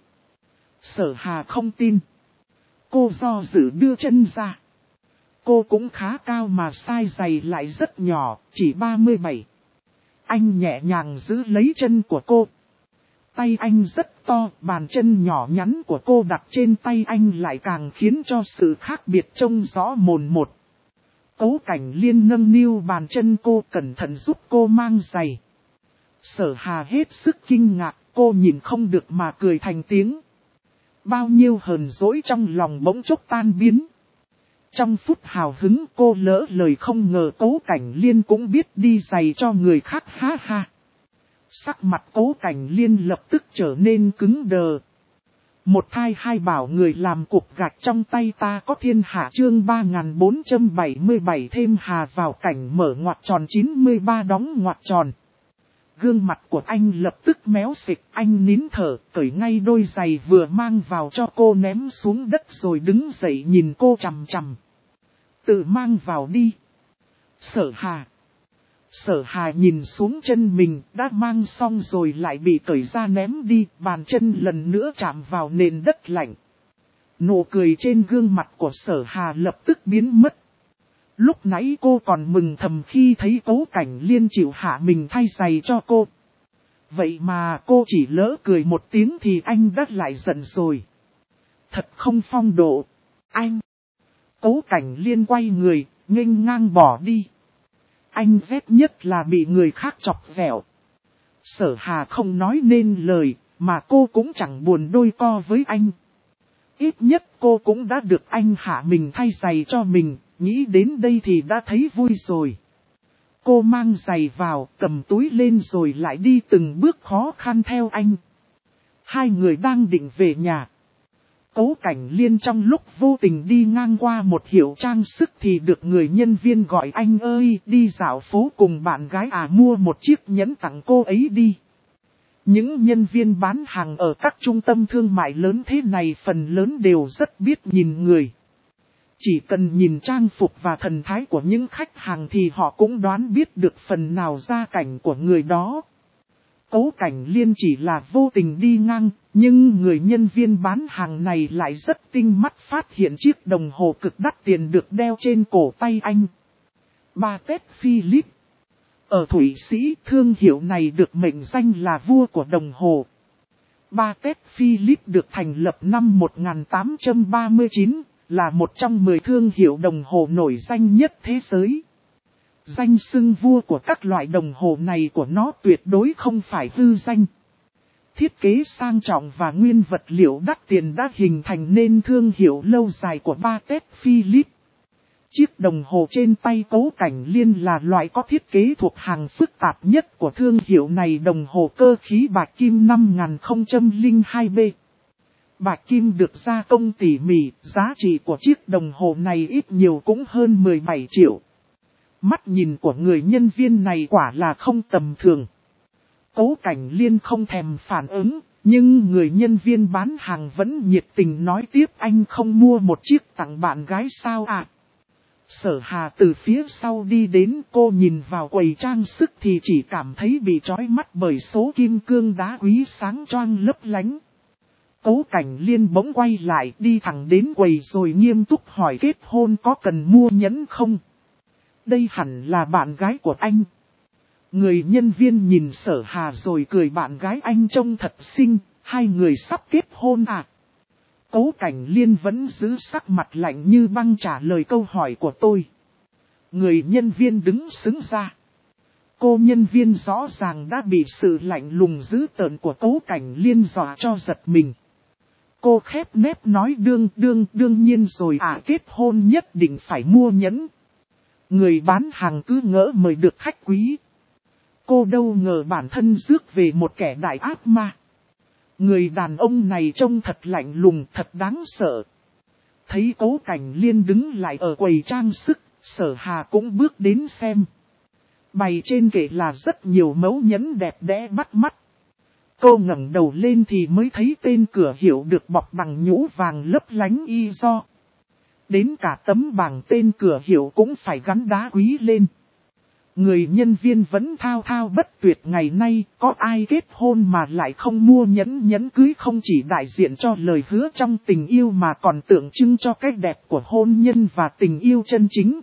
Sở Hà không tin. Cô do dự đưa chân ra. Cô cũng khá cao mà size giày lại rất nhỏ, chỉ 37. Anh nhẹ nhàng giữ lấy chân của cô. Tay anh rất to, bàn chân nhỏ nhắn của cô đặt trên tay anh lại càng khiến cho sự khác biệt trông rõ mồn một. Cố Cảnh Liên nâng niu bàn chân cô cẩn thận giúp cô mang giày. Sở Hà hết sức kinh ngạc, cô nhìn không được mà cười thành tiếng. Bao nhiêu hờn dỗi trong lòng bỗng chốc tan biến. Trong phút hào hứng cô lỡ lời không ngờ Cố Cảnh Liên cũng biết đi giày cho người khác ha ha. Sắc mặt Cố Cảnh Liên lập tức trở nên cứng đờ. Một thai hai bảo người làm cục gạch trong tay ta có thiên hạ chương 3477 thêm hà vào cảnh mở ngoặc tròn 93 đóng ngoặc tròn. Gương mặt của anh lập tức méo xịch, anh nín thở, cởi ngay đôi giày vừa mang vào cho cô ném xuống đất rồi đứng dậy nhìn cô chằm chằm. Tự mang vào đi. Sở Hà. Sở Hà nhìn xuống chân mình đã mang xong rồi lại bị cởi ra ném đi, bàn chân lần nữa chạm vào nền đất lạnh. Nụ cười trên gương mặt của Sở Hà lập tức biến mất. Lúc nãy cô còn mừng thầm khi thấy Cố Cảnh Liên chịu hạ mình thay giày cho cô. Vậy mà cô chỉ lỡ cười một tiếng thì anh đã lại giận rồi. Thật không phong độ. Anh. Cố Cảnh Liên quay người, nghênh ngang bỏ đi. Anh ghét nhất là bị người khác chọc ghẹo. Sở Hà không nói nên lời, mà cô cũng chẳng buồn đôi co với anh. Ít nhất cô cũng đã được anh hạ mình thay giày cho mình, nghĩ đến đây thì đã thấy vui rồi. Cô mang giày vào, cầm túi lên rồi lại đi từng bước khó khăn theo anh. Hai người đang định về nhà. Cố Cảnh Liên trong lúc vô tình đi ngang qua một hiệu trang sức thì được người nhân viên gọi anh ơi đi dạo phố cùng bạn gái à mua một chiếc nhẫn tặng cô ấy đi. Những nhân viên bán hàng ở các trung tâm thương mại lớn thế này phần lớn đều rất biết nhìn người. Chỉ cần nhìn trang phục và thần thái của những khách hàng thì họ cũng đoán biết được phần nào gia cảnh của người đó. Cố Cảnh Liên chỉ là vô tình đi ngang, nhưng người nhân viên bán hàng này lại rất tinh mắt phát hiện chiếc đồng hồ cực đắt tiền được đeo trên cổ tay anh. Patek Philippe. Ở Thụy Sĩ, thương hiệu này được mệnh danh là vua của đồng hồ. Patek Philippe được thành lập năm 1839, là một trong 10 thương hiệu đồng hồ nổi danh nhất thế giới. Danh xưng vua của các loại đồng hồ này của nó tuyệt đối không phải hư danh. Thiết kế sang trọng và nguyên vật liệu đắt tiền đã hình thành nên thương hiệu lâu dài của Patek Philippe. Chiếc đồng hồ trên tay Cố Cảnh Liên là loại có thiết kế thuộc hàng phức tạp nhất của thương hiệu này, đồng hồ cơ khí bạch kim 5002B. Bạch kim được gia công tỉ mỉ, giá trị của chiếc đồng hồ này ít nhiều cũng hơn 17 triệu. Mắt nhìn của người nhân viên này quả là không tầm thường. Cố Cảnh Liên không thèm phản ứng, nhưng người nhân viên bán hàng vẫn nhiệt tình nói tiếp, anh không mua một chiếc tặng bạn gái sao ạ? Sở Hà từ phía sau đi đến, cô nhìn vào quầy trang sức thì chỉ cảm thấy bị chói mắt bởi số kim cương đá quý sáng choang lấp lánh. Cố Cảnh Liên bỗng quay lại, đi thẳng đến quầy rồi nghiêm túc hỏi kết hôn có cần mua nhẫn không? Đây hẳn là bạn gái của anh. Người nhân viên nhìn Sở Hà rồi cười, bạn gái anh trông thật xinh, hai người sắp kết hôn à? Cố Cảnh Liên vẫn giữ sắc mặt lạnh như băng trả lời câu hỏi của tôi. Người nhân viên đứng sững ra. Cô nhân viên rõ ràng đã bị sự lạnh lùng dữ tợn của Cố Cảnh Liên dọa cho giật mình. Cô khép nép nói đương nhiên rồi à, kết hôn nhất định phải mua nhẫn. Người bán hàng cứ ngỡ mời được khách quý. Cô đâu ngờ bản thân rước về một kẻ đại ác ma. Người đàn ông này trông thật lạnh lùng, thật đáng sợ. Thấy Cố Cảnh Liên đứng lại ở quầy trang sức, Sở Hà cũng bước đến xem. Bày trên kệ là rất nhiều mẫu nhẫn đẹp đẽ bắt mắt. Cô ngẩng đầu lên thì mới thấy tên cửa hiệu được bọc bằng nhũ vàng lấp lánh y do. Đến cả tấm bảng tên cửa hiệu cũng phải gắn đá quý lên. Người nhân viên vẫn thao thao bất tuyệt, ngày nay có ai kết hôn mà lại không mua nhẫn cưới, không chỉ đại diện cho lời hứa trong tình yêu mà còn tượng trưng cho cái đẹp của hôn nhân và tình yêu chân chính.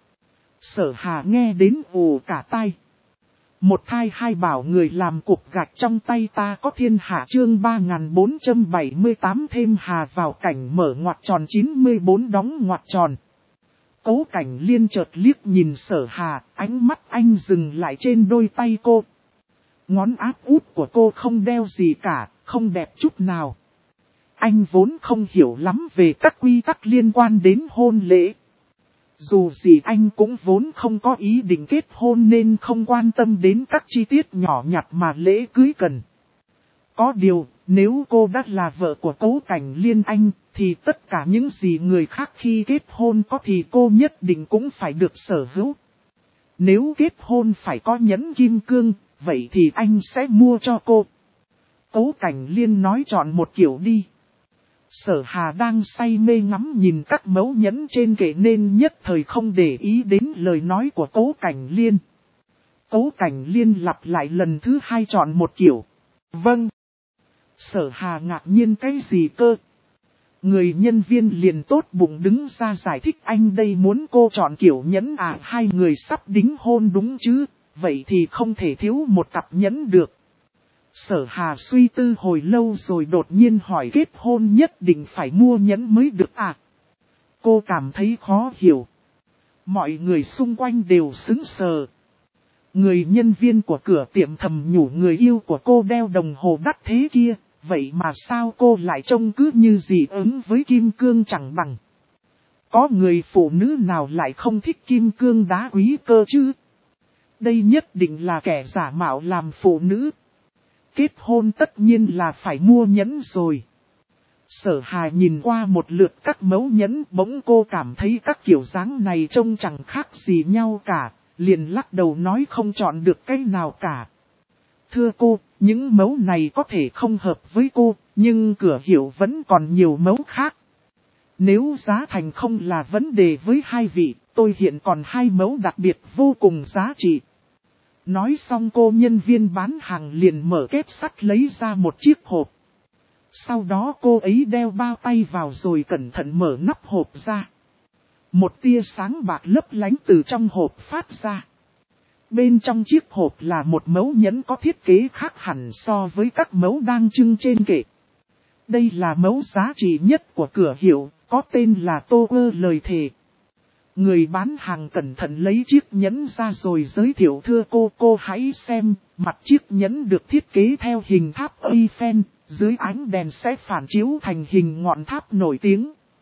Sở Hà nghe đến ù cả tai. Một thai hai bảo người làm cục gạch trong tay ta có thiên hạ, chương 3478 thêm hà vào cảnh mở ngoặc tròn 94 đóng ngoặc tròn. Cố Cảnh Liên chợt liếc nhìn Sở Hà, ánh mắt anh dừng lại trên đôi tay cô. Ngón áp út của cô không đeo gì cả, không đẹp chút nào. Anh vốn không hiểu lắm về các quy tắc liên quan đến hôn lễ. Dù gì anh cũng vốn không có ý định kết hôn nên không quan tâm đến các chi tiết nhỏ nhặt mà lễ cưới cần. Có điều, nếu cô đã là vợ của Cố Cảnh Liên anh, thì tất cả những gì người khác khi kết hôn có thì cô nhất định cũng phải được sở hữu. Nếu kết hôn phải có nhẫn kim cương, vậy thì anh sẽ mua cho cô. Cố Cảnh Liên nói chọn một kiểu đi. Sở Hà đang say mê ngắm nhìn các mẫu nhẫn trên kệ nên nhất thời không để ý đến lời nói của Cố Cảnh Liên. Cố Cảnh Liên lặp lại lần thứ hai chọn một kiểu. Vâng. Sở Hà ngạc nhiên cái gì cơ? Người nhân viên liền tốt bụng đứng ra giải thích, anh đây muốn cô chọn kiểu nhẫn à, hai người sắp đính hôn đúng chứ, vậy thì không thể thiếu một cặp nhẫn được. Sở Hà suy tư hồi lâu rồi đột nhiên hỏi, kết hôn nhất định phải mua nhẫn mới được à? Cô cảm thấy khó hiểu. Mọi người xung quanh đều sững sờ. Người nhân viên của cửa tiệm thầm nhủ người yêu của cô đeo đồng hồ đắt thế kia, vậy mà sao cô lại trông cứ như dị ứng với kim cương chẳng bằng. Có người phụ nữ nào lại không thích kim cương đá quý cơ chứ? Đây nhất định là kẻ giả mạo làm phụ nữ. Kết hôn tất nhiên là phải mua nhẫn rồi. Sở Hà nhìn qua một lượt các mẫu nhẫn, bỗng cô cảm thấy các kiểu dáng này trông chẳng khác gì nhau cả, liền lắc đầu nói không chọn được cái nào cả. Thưa cô, những mẫu này có thể không hợp với cô, nhưng cửa hiệu vẫn còn nhiều mẫu khác. Nếu giá thành không là vấn đề với hai vị, tôi hiện còn hai mẫu đặc biệt vô cùng giá trị. Nói xong cô nhân viên bán hàng liền mở két sắt lấy ra một chiếc hộp. Sau đó cô ấy đeo bao tay vào rồi cẩn thận mở nắp hộp ra. Một tia sáng bạc lấp lánh từ trong hộp phát ra. Bên trong chiếc hộp là một mẫu nhẫn có thiết kế khác hẳn so với các mẫu đang trưng trên kệ. Đây là mẫu giá trị nhất của cửa hiệu, có tên là Tô Ơ lời thề. Người bán hàng cẩn thận lấy chiếc nhẫn ra rồi giới thiệu, thưa cô hãy xem, mặt chiếc nhẫn được thiết kế theo hình tháp Eiffel, dưới ánh đèn sẽ phản chiếu thành hình ngọn tháp nổi tiếng.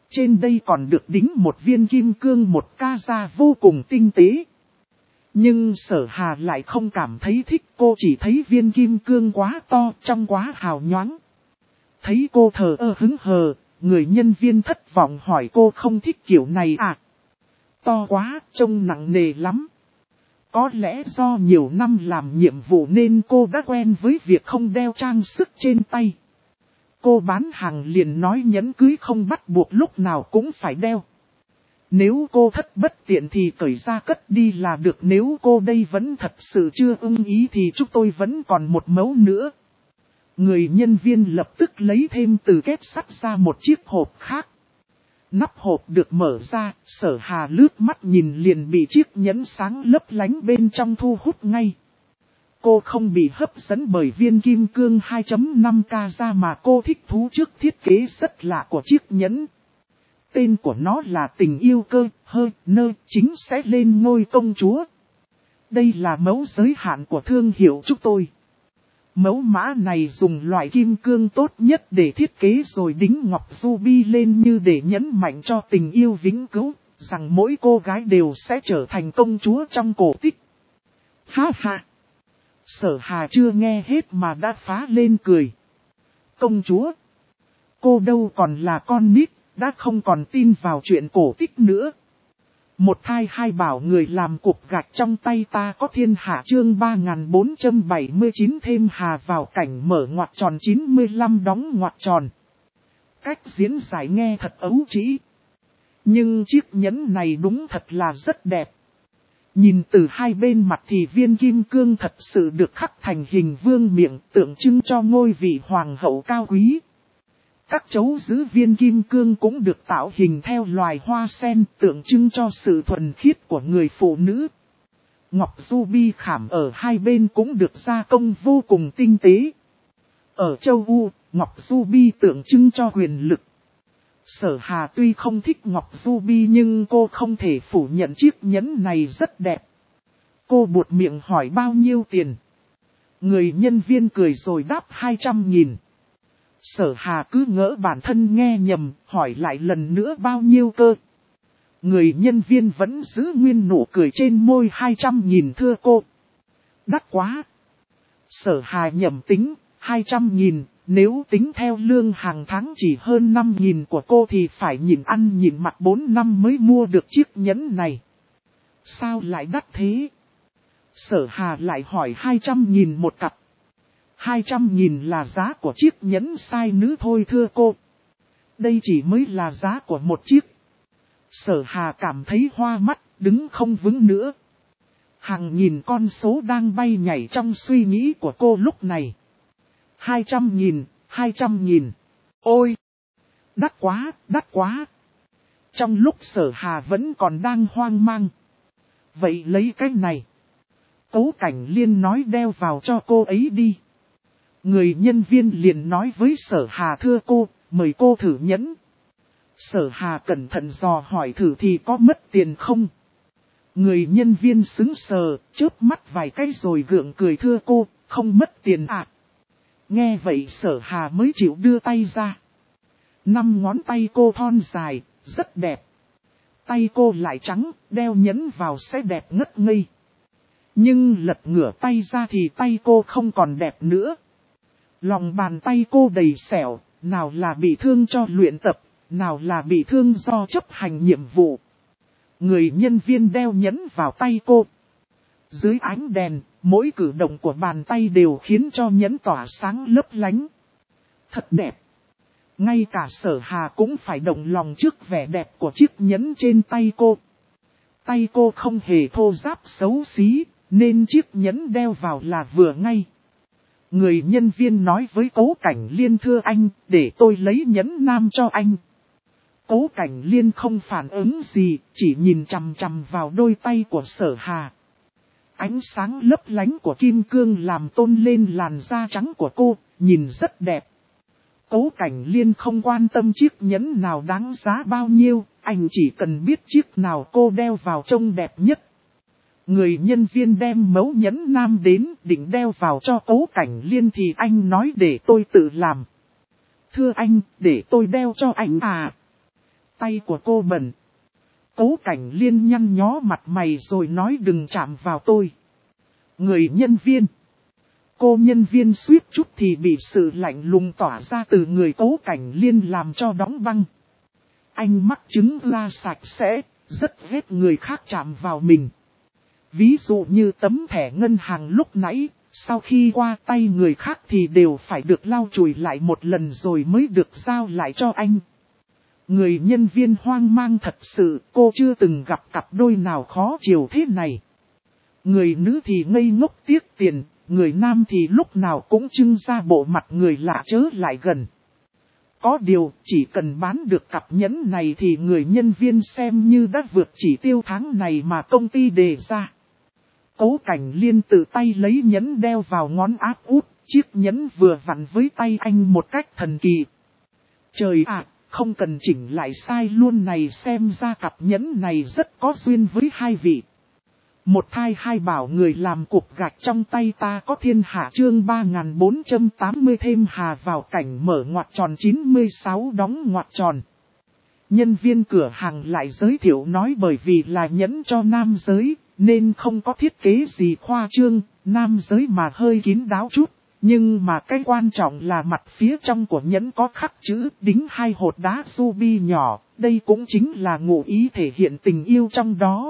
Trên đây còn được đính một viên kim cương một ca ra vô cùng tinh tế. Nhưng Sở Hà lại không cảm thấy thích, cô chỉ thấy viên kim cương quá to, trong quá hào nhoáng. Thấy cô thờ ơ hững hờ, người nhân viên thất vọng hỏi cô không thích kiểu này à? To quá, trông nặng nề lắm. Có lẽ do nhiều năm làm nhiệm vụ nên cô đã quen với việc không đeo trang sức trên tay. Cô bán hàng liền nói nhẫn cưới không bắt buộc lúc nào cũng phải đeo. Nếu cô thất bất tiện thì cởi ra cất đi là được, nếu cô đây vẫn thật sự chưa ưng ý thì chúng tôi vẫn còn một mẫu nữa. Người nhân viên lập tức lấy thêm từ kết sắt ra một chiếc hộp khác. Nắp hộp được mở ra, Sở Hà lướt mắt nhìn liền bị chiếc nhẫn sáng lấp lánh bên trong thu hút ngay. Cô không bị hấp dẫn bởi viên kim cương 2.5K ra mà cô thích thú trước thiết kế rất lạ của chiếc nhẫn. Tên của nó là tình yêu cơ, hơi, nơ, chính sẽ lên ngôi công chúa. Đây là mẫu giới hạn của thương hiệu chúng tôi. Mẫu mã này dùng loại kim cương tốt nhất để thiết kế rồi đính ngọc ruby lên như để nhấn mạnh cho tình yêu vĩnh cửu, rằng mỗi cô gái đều sẽ trở thành công chúa trong cổ tích. Ha ha! Sở Hà chưa nghe hết mà đã phá lên cười. Công chúa! Cô đâu còn là con nít, đã không còn tin vào chuyện cổ tích nữa. Một thai hai bảo người làm cục gạch trong tay ta có thiên hạ chương 3479 thêm hà vào cảnh mở ngoặc tròn 95 đóng ngoặc tròn. Cách diễn giải nghe thật ấu trĩ. Nhưng chiếc nhẫn này đúng thật là rất đẹp. Nhìn từ hai bên mặt thì viên kim cương thật sự được khắc thành hình vương miện tượng trưng cho ngôi vị hoàng hậu cao quý. Các chấu giữ viên kim cương cũng được tạo hình theo loài hoa sen tượng trưng cho sự thuần khiết của người phụ nữ. Ngọc ruby khảm ở hai bên cũng được gia công vô cùng tinh tế. Ở châu U, ngọc ruby tượng trưng cho quyền lực. Sở Hà tuy không thích ngọc ruby nhưng cô không thể phủ nhận chiếc nhẫn này rất đẹp. Cô buột miệng hỏi bao nhiêu tiền. Người nhân viên cười rồi đáp 200.000. Sở Hà cứ ngỡ bản thân nghe nhầm, hỏi lại lần nữa bao nhiêu cơ. Người nhân viên vẫn giữ nguyên nụ cười trên môi 200.000 thưa cô. Đắt quá. Sở Hà nhầm tính, 200.000, nếu tính theo lương hàng tháng chỉ hơn 5.000 của cô thì phải nhịn ăn nhịn mặc 4 năm mới mua được chiếc nhẫn này. Sao lại đắt thế? Sở Hà lại hỏi 200.000 một cặp. 200.000 là giá của chiếc nhẫn size nữ thôi thưa cô. Đây chỉ mới là giá của một chiếc. Sở Hà cảm thấy hoa mắt, đứng không vững nữa. Hàng nghìn con số đang bay nhảy trong suy nghĩ của cô lúc này. 200.000, 200.000. Ôi! Đắt quá, đắt quá. Trong lúc Sở Hà vẫn còn đang hoang mang. Vậy lấy cái này. Cố Cảnh Liên nói đeo vào cho cô ấy đi. Người nhân viên liền nói với Sở Hà thưa cô, mời cô thử nhẫn. Sở Hà cẩn thận dò hỏi thử thì có mất tiền không? Người nhân viên sững sờ, chớp mắt vài cái rồi gượng cười thưa cô, không mất tiền à. Nghe vậy Sở Hà mới chịu đưa tay ra. 5 ngón tay cô thon dài, rất đẹp. Tay cô lại trắng, đeo nhẫn vào sẽ đẹp ngất ngây. Nhưng lật ngửa tay ra thì tay cô không còn đẹp nữa. Lòng bàn tay cô đầy sẹo, nào là bị thương cho luyện tập, nào là bị thương do chấp hành nhiệm vụ. Người nhân viên đeo nhẫn vào tay cô. Dưới ánh đèn, mỗi cử động của bàn tay đều khiến cho nhẫn tỏa sáng lấp lánh. Thật đẹp. Ngay cả Sở Hà cũng phải động lòng trước vẻ đẹp của chiếc nhẫn trên tay cô. Tay cô không hề thô ráp xấu xí, nên chiếc nhẫn đeo vào là vừa ngay. Người nhân viên nói với Cố Cảnh Liên thưa anh, để tôi lấy nhẫn nam cho anh. Cố Cảnh Liên không phản ứng gì, chỉ nhìn chằm chằm vào đôi tay của Sở Hà. Ánh sáng lấp lánh của kim cương làm tôn lên làn da trắng của cô, nhìn rất đẹp. Cố Cảnh Liên không quan tâm chiếc nhẫn nào đáng giá bao nhiêu, anh chỉ cần biết chiếc nào cô đeo vào trông đẹp nhất. Người nhân viên đem mẫu nhẫn nam đến định đeo vào cho Cố Cảnh Liên thì anh nói để tôi tự làm. Thưa anh, để tôi đeo cho anh à? tay của cô bẩn. Cố Cảnh Liên nhăn nhó mặt mày rồi nói đừng chạm vào tôi. Người nhân viên. Cô nhân viên suýt chút thì bị sự lạnh lùng tỏa ra từ người Cố Cảnh Liên làm cho đóng băng. Anh mắc chứng la sạch sẽ, rất ghét người khác chạm vào mình. Ví dụ như tấm thẻ ngân hàng lúc nãy, sau khi qua tay người khác thì đều phải được lau chùi lại một lần rồi mới được giao lại cho anh. Người nhân viên hoang mang thật sự, cô chưa từng gặp cặp đôi nào khó chịu thế này. Người nữ thì ngây ngốc tiếc tiền, người nam thì lúc nào cũng trưng ra bộ mặt người lạ chớ lại gần. Có điều, chỉ cần bán được cặp nhẫn này thì người nhân viên xem như đã vượt chỉ tiêu tháng này mà công ty đề ra. Cố Cảnh Liên tự tay lấy nhẫn đeo vào ngón áp út, chiếc nhẫn vừa vặn với tay anh một cách thần kỳ. Trời ạ, không cần chỉnh lại sai luôn này, xem ra cặp nhẫn này rất có duyên với hai vị. Một thai hai bảo người làm cục gạch trong tay ta có thiên hạ chương 3480 thêm hà vào cảnh mở ngoặc tròn 96 đóng ngoặc tròn. Nhân viên cửa hàng lại giới thiệu nói bởi vì là nhẫn cho nam giới, nên không có thiết kế gì khoa trương, nam giới mà hơi kín đáo chút. Nhưng mà cái quan trọng là mặt phía trong của nhẫn có khắc chữ đính 2 hột đá ruby nhỏ, đây cũng chính là ngụ ý thể hiện tình yêu trong đó.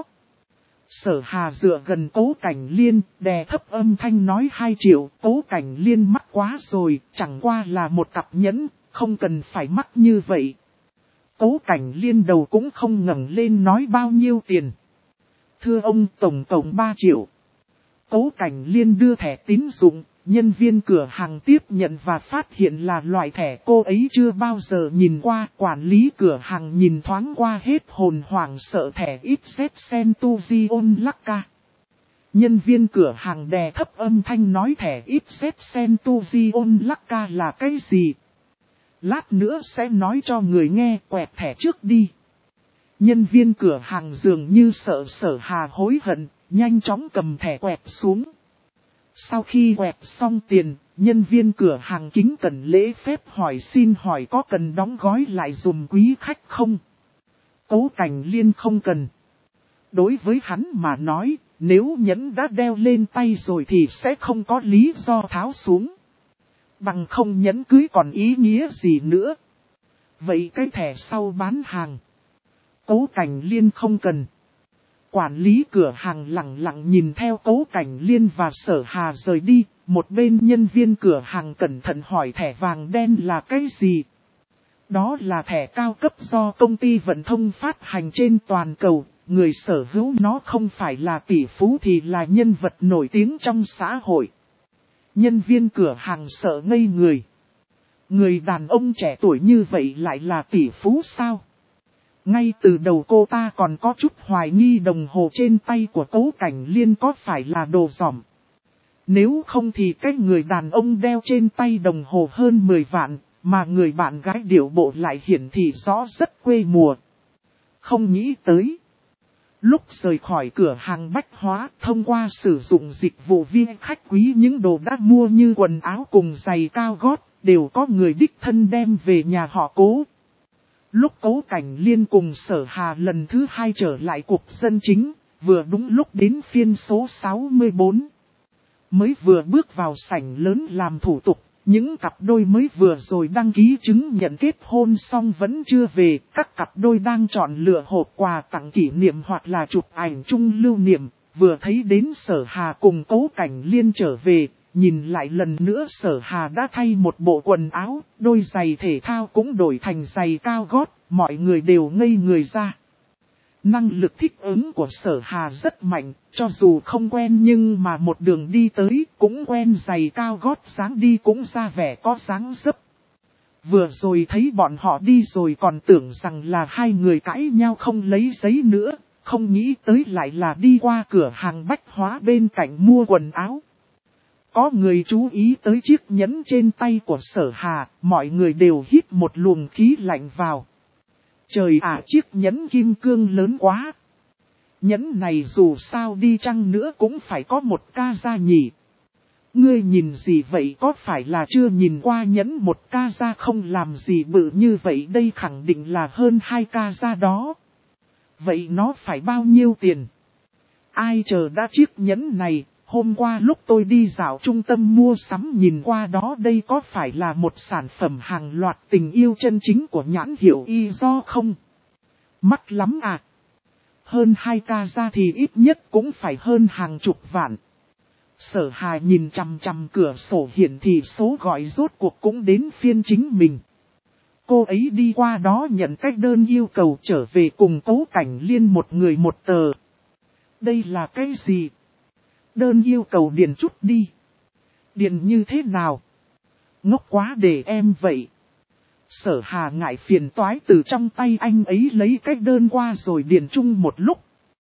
Sở Hà dựa gần Cố Cảnh Liên, đè thấp âm thanh nói 2 triệu, Cố Cảnh Liên mắc quá rồi, chẳng qua là một cặp nhẫn, không cần phải mắc như vậy. Cố Cảnh Liên đầu cũng không ngẩng lên nói bao nhiêu tiền. Thưa ông, tổng cộng 3 triệu. Cố Cảnh Liên đưa thẻ tín dụng, nhân viên cửa hàng tiếp nhận và phát hiện là loại thẻ cô ấy chưa bao giờ nhìn qua. Quản lý cửa hàng nhìn thoáng qua hết hồn hoảng sợ thẻ XZ Centurion Lacca. Nhân viên cửa hàng đè thấp âm thanh nói thẻ XZ Centurion Lacca là cái gì? Lát nữa sẽ nói cho người nghe, quẹt thẻ trước đi. Nhân viên cửa hàng dường như sợ Sở Hà hối hận, nhanh chóng cầm thẻ quẹt xuống. Sau khi quẹt xong tiền, nhân viên cửa hàng kính cẩn lễ phép hỏi xin hỏi có cần đóng gói lại dùm quý khách không? Cố Cảnh Liên không cần. Đối với hắn mà nói, nếu nhẫn đã đeo lên tay rồi thì sẽ không có lý do tháo xuống. Bằng không nhẫn cưới còn ý nghĩa gì nữa. Vậy cái thẻ sau bán hàng, Cố Cảnh Liên không cần. Quản lý cửa hàng lặng lặng nhìn theo Cố Cảnh Liên và Sở Hà rời đi, một bên nhân viên cửa hàng cẩn thận hỏi thẻ vàng đen là cái gì. Đó là thẻ cao cấp do công ty vận thông phát hành trên toàn cầu, người sở hữu nó không phải là tỷ phú thì là nhân vật nổi tiếng trong xã hội. Nhân viên cửa hàng sợ ngây người. Người đàn ông trẻ tuổi như vậy lại là tỷ phú sao? Ngay từ đầu cô ta còn có chút hoài nghi đồng hồ trên tay của Cố Cảnh Liên có phải là đồ dỏm. Nếu không thì cái người đàn ông đeo trên tay đồng hồ hơn 10 vạn, mà người bạn gái điệu bộ lại hiển thị rõ rất quê mùa. Không nghĩ tới. Lúc rời khỏi cửa hàng bách hóa, thông qua sử dụng dịch vụ viên khách quý những đồ đã mua như quần áo cùng giày cao gót, đều có người đích thân đem về nhà họ Cố. Lúc Cố Cảnh Liên cùng Sở Hà lần thứ 2 trở lại cục dân chính, vừa đúng lúc đến phiên số 64. Mới vừa bước vào sảnh lớn làm thủ tục, những cặp đôi mới vừa rồi đăng ký chứng nhận kết hôn xong vẫn chưa về, các cặp đôi đang chọn lựa hộp quà tặng kỷ niệm hoặc là chụp ảnh chung lưu niệm, vừa thấy đến Sở Hà cùng Cố Cảnh Liên trở về. Nhìn lại lần nữa Sở Hà đã thay một bộ quần áo, đôi giày thể thao cũng đổi thành giày cao gót, mọi người đều ngây người ra. Năng lực thích ứng của Sở Hà rất mạnh, cho dù không quen nhưng mà một đường đi tới cũng quen giày cao gót dáng đi cũng ra vẻ có dáng dấp. Vừa rồi thấy bọn họ đi rồi còn tưởng rằng là hai người cãi nhau không lấy giấy nữa, không nghĩ tới lại là đi qua cửa hàng bách hóa bên cạnh mua quần áo. Có người chú ý tới chiếc nhẫn trên tay của Sở Hà, mọi người đều hít một luồng khí lạnh vào. Trời ạ, chiếc nhẫn kim cương lớn quá. Nhẫn này dù sao đi chăng nữa cũng phải có 1 ca ra nhỉ. Ngươi nhìn gì vậy, có phải là chưa nhìn qua nhẫn một ca ra không làm gì bự như vậy, đây khẳng định là hơn 2 ca ra đó. Vậy nó phải bao nhiêu tiền? Ai chờ đã chiếc nhẫn này, hôm qua lúc tôi đi dạo trung tâm mua sắm nhìn qua đó, đây có phải là một sản phẩm hàng loạt tình yêu chân chính của nhãn hiệu y do không? Mắc lắm à? Hơn 2 ca ra thì ít nhất cũng phải hơn hàng chục vạn. Sở Hà nhìn chằm chằm cửa sổ hiển thị số gọi, rốt cuộc cũng đến phiên chính mình. Cô ấy đi qua đó nhận cách đơn yêu cầu trở về cùng Cố Cảnh Liên một người một tờ. Đây là cái gì? Đơn yêu cầu điền chút đi. Điền như thế nào? Ngốc quá để em vậy. Sở Hà ngại phiền toái từ trong tay anh ấy lấy cách đơn qua rồi điền chung một lúc.